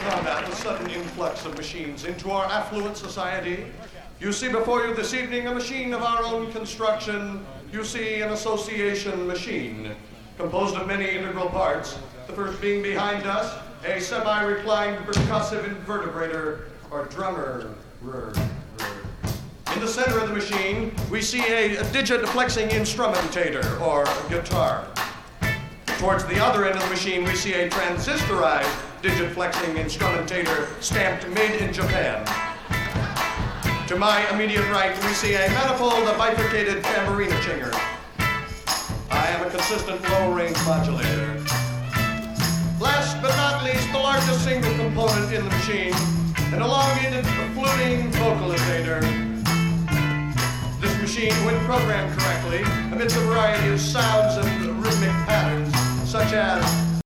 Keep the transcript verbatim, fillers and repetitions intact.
combat the sudden influx of machines into our affluent society. You see before you this evening a machine of our own construction. You see an association machine composed of many integral parts. The first being behind us, a semi-reclined percussive invertebrator, or drummer. In the center of the machine, we see a, a digit-flexing instrumentator, or guitar. Towards the other end of the machine, we see a transistorized digit-flexing instrumentator stamped Made in Japan. To my immediate right, we see a manifold of bifurcated tambourina chinger. I am a consistent low-range modulator. Last but not least, the largest single component in the machine, an elongated fluting vocalizator. This machine, when programmed correctly, emits a variety of sounds and rhythmic patterns, such as